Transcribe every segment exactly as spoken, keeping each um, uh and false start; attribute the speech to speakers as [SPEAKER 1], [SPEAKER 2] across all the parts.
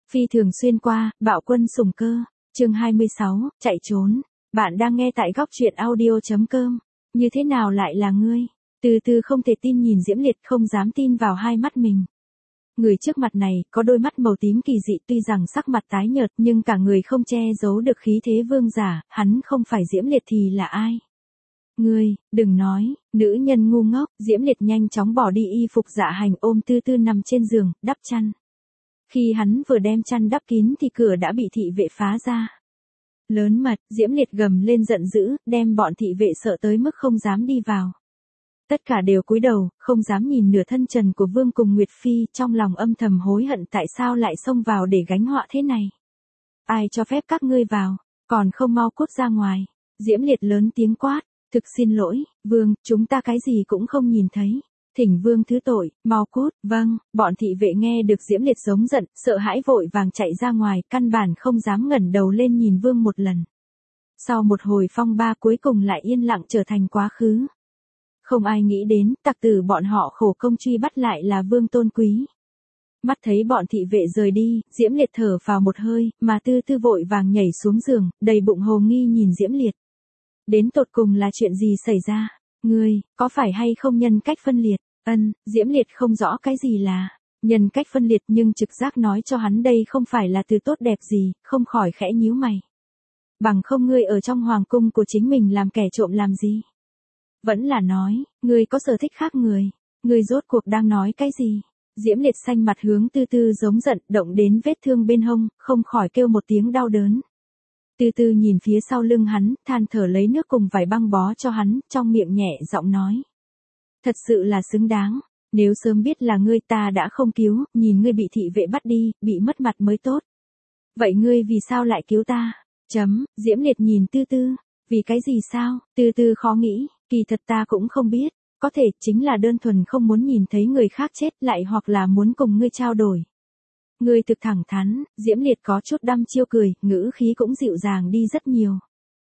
[SPEAKER 1] Phi thường xuyên qua, bạo quân sủng cơ. Chương hai mươi sáu, chạy trốn. Bạn đang nghe tại góc truyện audio chấm com. Như thế nào lại là ngươi? Từ từ không thể tin nhìn Diễm Liệt, không dám tin vào hai mắt mình. Người trước mặt này, có đôi mắt màu tím kỳ dị, tuy rằng sắc mặt tái nhợt nhưng cả người không che giấu được khí thế vương giả, hắn không phải Diễm Liệt thì là ai? Ngươi, đừng nói, nữ nhân ngu ngốc. Diễm Liệt nhanh chóng bỏ đi y phục dạ hành, ôm Tư Tư nằm trên giường, đắp chăn. Khi hắn vừa đem chăn đắp kín thì cửa đã bị thị vệ phá ra. Lớn mật, Diễm Liệt gầm lên giận dữ, đem bọn thị vệ sợ tới mức không dám đi vào. Tất cả đều cúi đầu, không dám nhìn nửa thân trần của Vương cùng Nguyệt Phi, trong lòng âm thầm hối hận tại sao lại xông vào để gánh họa thế này. Ai cho phép các ngươi vào, còn không mau cút ra ngoài. Diễm Liệt lớn tiếng quát, thực xin lỗi, Vương, chúng ta cái gì cũng không nhìn thấy. Thỉnh Vương thứ tội, mau cút. Vâng, bọn thị vệ nghe được Diễm Liệt giống giận, sợ hãi vội vàng chạy ra ngoài, căn bản không dám ngẩng đầu lên nhìn Vương một lần. Sau một hồi phong ba cuối cùng lại yên lặng trở thành quá khứ. Không ai nghĩ đến, tặc tử bọn họ khổ công truy bắt lại là Vương tôn quý. Mắt thấy bọn thị vệ rời đi, Diễm Liệt thở vào một hơi, mà Tư Tư vội vàng nhảy xuống giường, đầy bụng hồ nghi nhìn Diễm Liệt. Đến tột cùng là chuyện gì xảy ra? Ngươi, có phải hay không nhân cách phân liệt? Ân, Diễm Liệt không rõ cái gì là nhân cách phân liệt, nhưng trực giác nói cho hắn đây không phải là từ tốt đẹp gì, không khỏi khẽ nhíu mày. Bằng không ngươi ở trong hoàng cung của chính mình làm kẻ trộm làm gì? Vẫn là nói, ngươi có sở thích khác người. Ngươi rốt cuộc đang nói cái gì? Diễm Liệt xanh mặt hướng Tư Tư giống giận, động đến vết thương bên hông, không khỏi kêu một tiếng đau đớn. Tư Tư nhìn phía sau lưng hắn, than thở lấy nước cùng vải băng bó cho hắn, trong miệng nhẹ giọng nói. Thật sự là xứng đáng, nếu sớm biết là ngươi ta đã không cứu, nhìn ngươi bị thị vệ bắt đi, bị mất mặt mới tốt. Vậy ngươi vì sao lại cứu ta? Chấm, Diễm Liệt nhìn Tư Tư, vì cái gì sao? Tư Tư khó nghĩ, kỳ thật ta cũng không biết, có thể chính là đơn thuần không muốn nhìn thấy người khác chết, lại hoặc là muốn cùng ngươi trao đổi. Ngươi thực thẳng thắn. Diễm Liệt có chút đăm chiêu cười, ngữ khí cũng dịu dàng đi rất nhiều.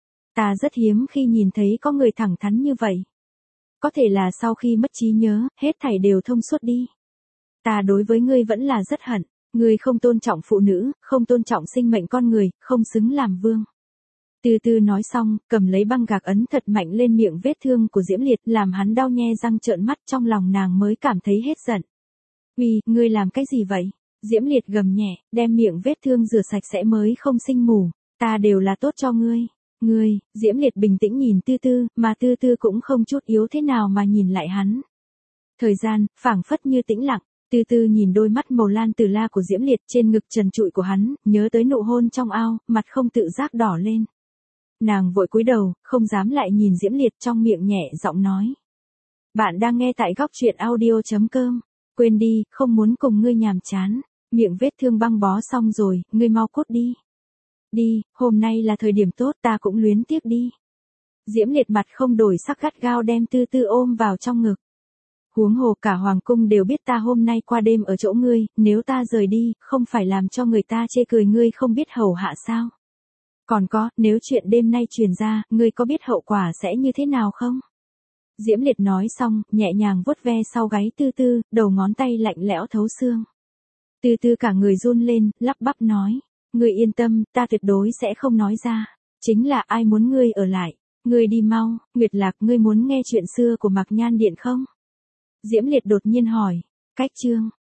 [SPEAKER 1] Ta rất hiếm khi nhìn thấy có người thẳng thắn như vậy. Có thể là sau khi mất trí nhớ, hết thảy đều thông suốt đi. Ta đối với ngươi vẫn là rất hận, ngươi không tôn trọng phụ nữ, không tôn trọng sinh mệnh con người, không xứng làm vương. Từ từ nói xong, cầm lấy băng gạc ấn thật mạnh lên miệng vết thương của Diễm Liệt, làm hắn đau nhe răng trợn mắt, trong lòng nàng mới cảm thấy hết giận. Uy, ngươi làm cái gì vậy? Diễm Liệt gầm nhẹ, đem miệng vết thương rửa sạch sẽ mới không sinh mủ, ta đều là tốt cho ngươi. Ngươi, Diễm Liệt bình tĩnh nhìn Tư Tư, mà Tư Tư cũng không chút yếu thế nào mà nhìn lại hắn. Thời gian, phảng phất như tĩnh lặng, Tư Tư nhìn đôi mắt màu lan từ la của Diễm Liệt trên ngực trần trụi của hắn, nhớ tới nụ hôn trong ao, mặt không tự giác đỏ lên. Nàng vội cúi đầu, không dám lại nhìn Diễm Liệt, trong miệng nhẹ giọng nói. Bạn đang nghe tại góc truyện audio chấm com. Quên đi, không muốn cùng ngươi nhàm chán. Miệng vết thương băng bó xong rồi, ngươi mau cút đi. Đi, hôm nay là thời điểm tốt, ta cũng luyến tiếc đi. Diễm Liệt mặt không đổi sắc gắt gao đem Tư Tư ôm vào trong ngực. Huống hồ cả hoàng cung đều biết ta hôm nay qua đêm ở chỗ ngươi, nếu ta rời đi, không phải làm cho người ta chê cười ngươi không biết hầu hạ sao? Còn có, nếu chuyện đêm nay truyền ra, ngươi có biết hậu quả sẽ như thế nào không? Diễm Liệt nói xong, nhẹ nhàng vuốt ve sau gáy Tư Tư, đầu ngón tay lạnh lẽo thấu xương. Tư Tư cả người run lên, lắp bắp nói. Ngươi yên tâm, ta tuyệt đối sẽ không nói ra. Chính là ai muốn ngươi ở lại. Ngươi đi mau. Nguyệt Lạc, ngươi muốn nghe chuyện xưa của Mạc Nhan Điện không? Diễm Liệt đột nhiên hỏi. Cách chương.